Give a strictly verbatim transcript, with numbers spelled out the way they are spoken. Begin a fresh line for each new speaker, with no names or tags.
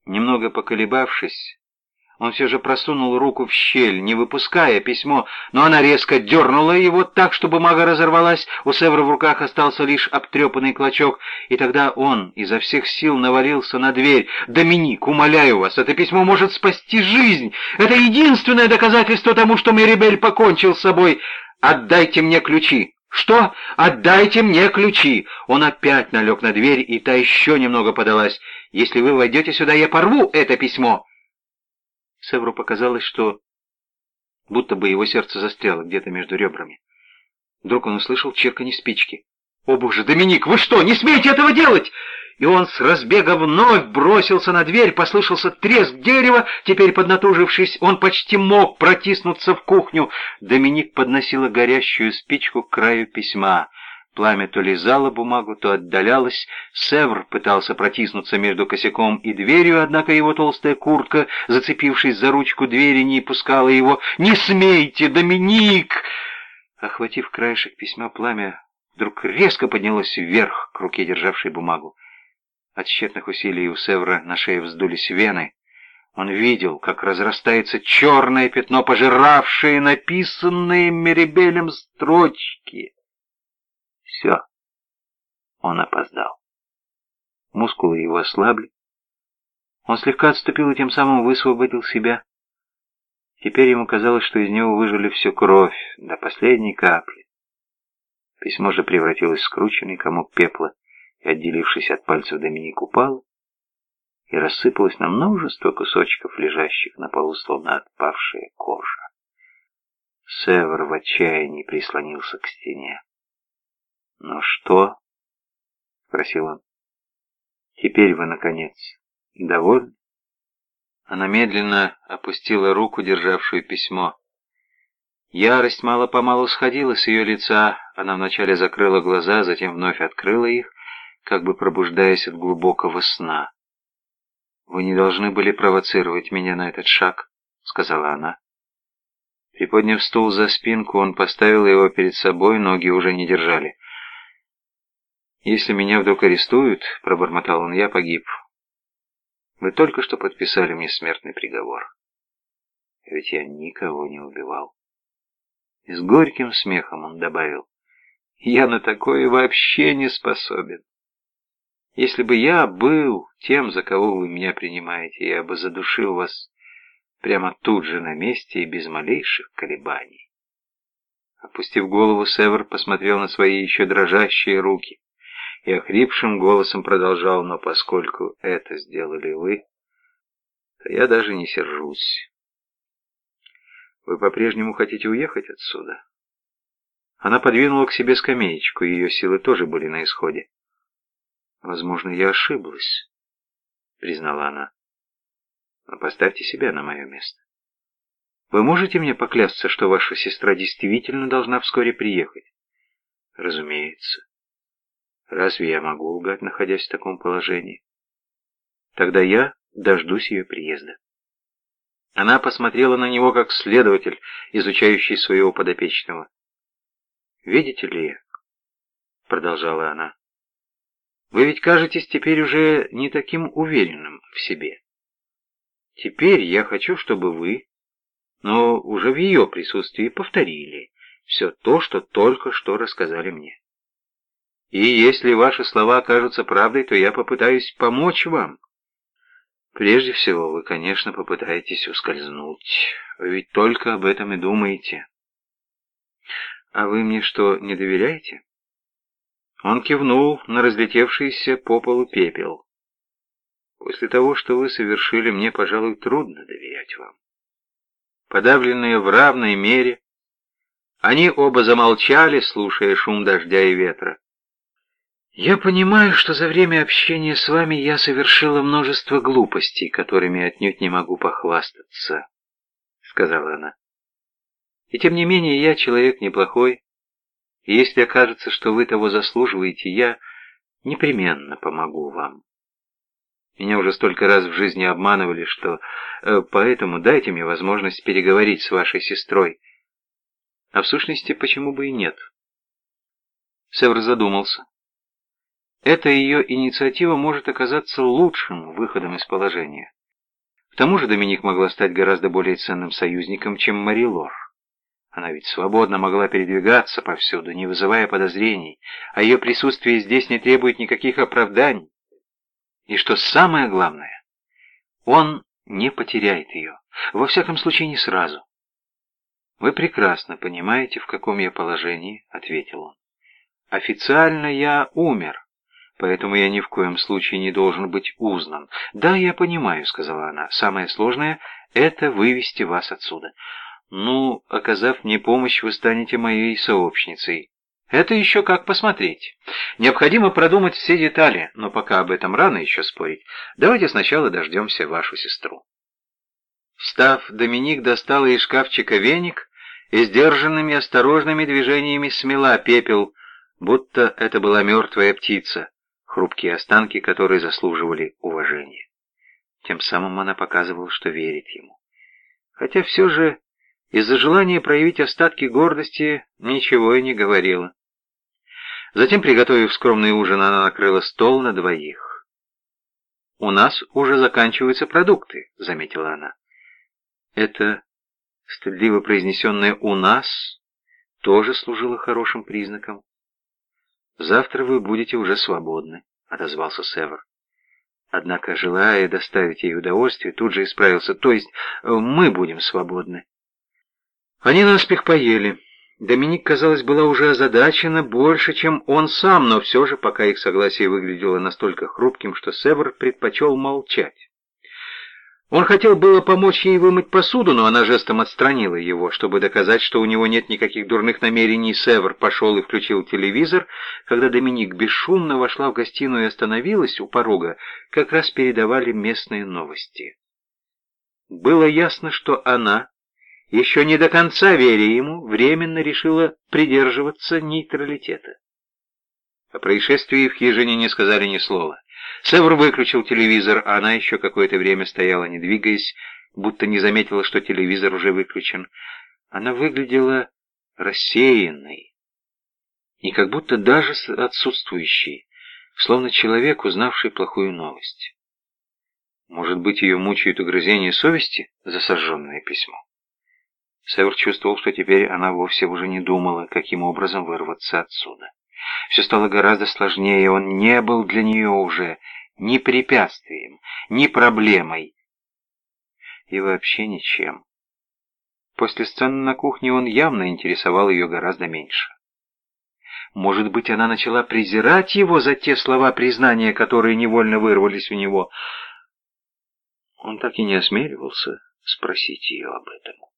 Немного поколебавшись, он все же просунул руку в щель, не выпуская письмо, но она резко дернула его так, что бумага разорвалась, у Севра в руках остался лишь обтрепанный клочок, и тогда он изо всех сил навалился на дверь. «Доминик, умоляю вас, это письмо может спасти жизнь! Это единственное доказательство тому, что Мерибель покончил с собой! Отдайте мне ключи!» «Что? Отдайте мне ключи!» Он опять налег на дверь, и та еще немного подалась. «Если вы войдете сюда, я порву это письмо!» Севру показалось, что будто бы его сердце застряло где-то между ребрами. Вдруг он услышал чирканье спички. «О боже, Доминик, вы что, не смеете этого делать?» И он с разбега вновь бросился на дверь, послышался треск дерева, теперь поднатужившись, он почти мог протиснуться в кухню. Доминик подносила горящую спичку к краю письма. Пламя то лизало бумагу, то отдалялось. Севр пытался протиснуться между косяком и дверью, однако его толстая куртка, зацепившись за ручку двери, не пускала его. «Не смейте, Доминик!» Охватив краешек письма, пламя вдруг резко поднялось вверх к руке, державшей бумагу. От тщетных усилий у Севра на шее вздулись вены. Он видел, как разрастается черное пятно, пожиравшее написанные Мерибелем строчки. Все. Он опоздал. Мускулы его ослабли. Он слегка отступил и тем самым высвободил себя. Теперь ему казалось, что из него выжили всю кровь до последней капли. Письмо же превратилось в скрученный комок пепла, и, отделившись от пальцев, Доминик упал и рассыпалось на множество кусочков, лежащих на полу, словно отпавшая кожа. Севр в отчаянии прислонился к стене. «Ну что?» — спросил он. «Теперь вы, наконец, довольны?» Она медленно опустила руку, державшую письмо. Ярость мало-помалу сходила с ее лица. Она вначале закрыла глаза, затем вновь открыла их, как бы пробуждаясь от глубокого сна. «Вы не должны были провоцировать меня на этот шаг», — сказала она. Приподняв стул за спинку, он поставил его перед собой, ноги уже не держали. «Если меня вдруг арестуют, — пробормотал он, — я погиб. Вы только что подписали мне смертный приговор. Ведь я никого не убивал». И с горьким смехом он добавил: «Я на такое вообще не способен. Если бы я был тем, за кого вы меня принимаете, я бы задушил вас прямо тут же на месте и без малейших колебаний». Опустив голову, Севр посмотрел на свои еще дрожащие руки и охрипшим голосом продолжал: «Но поскольку это сделали вы, то я даже не сержусь. Вы по-прежнему хотите уехать отсюда?» Она подвинула к себе скамеечку, и ее силы тоже были на исходе. «Возможно, я ошиблась», — признала она. «Но поставьте себя на мое место. Вы можете мне поклясться, что ваша сестра действительно должна вскоре приехать?» «Разумеется. Разве я могу лгать, находясь в таком положении? Тогда я дождусь ее приезда». Она посмотрела на него как следователь, изучающий своего подопечного. «Видите ли, — продолжала она, — вы ведь кажетесь теперь уже не таким уверенным в себе. Теперь я хочу, чтобы вы, но уже в ее присутствии, повторили все то, что только что рассказали мне. И если ваши слова окажутся правдой, то я попытаюсь помочь вам. Прежде всего, вы, конечно, попытаетесь ускользнуть. Вы ведь только об этом и думаете. А вы мне что, не доверяете?» Он кивнул на разлетевшийся по полу пепел. «После того, что вы совершили, мне, пожалуй, трудно доверять вам». Подавленные в равной мере, они оба замолчали, слушая шум дождя и ветра. «Я понимаю, что за время общения с вами я совершила множество глупостей, которыми отнюдь не могу похвастаться», — сказала она. «И тем не менее я человек неплохой, и если окажется, что вы того заслуживаете, я непременно помогу вам. Меня уже столько раз в жизни обманывали, что... Э, поэтому дайте мне возможность переговорить с вашей сестрой. А в сущности, почему бы и нет?» Севр задумался. эта ее инициатива может оказаться лучшим выходом из положения. К тому же Доминик могла стать гораздо более ценным союзником, чем Мари-Лор. Она ведь свободно могла передвигаться повсюду, не вызывая подозрений, а ее присутствие здесь не требует никаких оправданий. И что самое главное, он не потеряет ее, во всяком случае не сразу. «Вы прекрасно понимаете, в каком я положении», — ответил он. «Официально я умер, поэтому я ни в коем случае не должен быть узнан». «Да, я понимаю», — сказала она. «Самое сложное — это вывести вас отсюда. Ну, оказав мне помощь, вы станете моей сообщницей. Это еще как посмотреть. Необходимо продумать все детали, но пока об этом рано еще спорить. Давайте сначала дождемся вашу сестру». Встав, Доминик достала из шкафчика веник и сдержанными осторожными движениями смела пепел, будто это была мертвая птица, хрупкие останки которой заслуживали уважения. Тем самым она показывала, что верит ему. Хотя все же из-за желания проявить остатки гордости ничего и не говорила. Затем, приготовив скромный ужин, она накрыла стол на двоих. «У нас уже заканчиваются продукты», — заметила она. Это стыдливо произнесенное «у нас» тоже служило хорошим признаком. «Завтра вы будете уже свободны», — отозвался Север. Однако, желая доставить ей удовольствие, тут же исправился, то есть мы будем свободны. Они наспех поели. Доминик, казалось, была уже озадачена больше, чем он сам, но все же, пока их согласие выглядело настолько хрупким, что Север предпочел молчать. Он хотел было помочь ей вымыть посуду, но она жестом отстранила его. Чтобы доказать, что у него нет никаких дурных намерений, Север пошел и включил телевизор. Когда Доминик бесшумно вошла в гостиную и остановилась у порога, как раз передавали местные новости. Было ясно, что она, еще не до конца веря ему, временно решила придерживаться нейтралитета. О происшествии в хижине не сказали ни слова. Север выключил телевизор, а она еще какое-то время стояла, не двигаясь, будто не заметила, что телевизор уже выключен. Она выглядела рассеянной и как будто даже отсутствующей, словно человек, узнавший плохую новость. Может быть, ее мучают угрызения совести за сожженное письмо? Север чувствовал, что теперь она вовсе уже не думала, каким образом вырваться отсюда. Все стало гораздо сложнее, он не был для нее уже ни препятствием, ни проблемой, и вообще ничем. После сцены на кухне он явно интересовал ее гораздо меньше. Может быть, она начала презирать его за те слова признания, которые невольно вырвались у него. Он так и не осмеливался спросить ее об этом.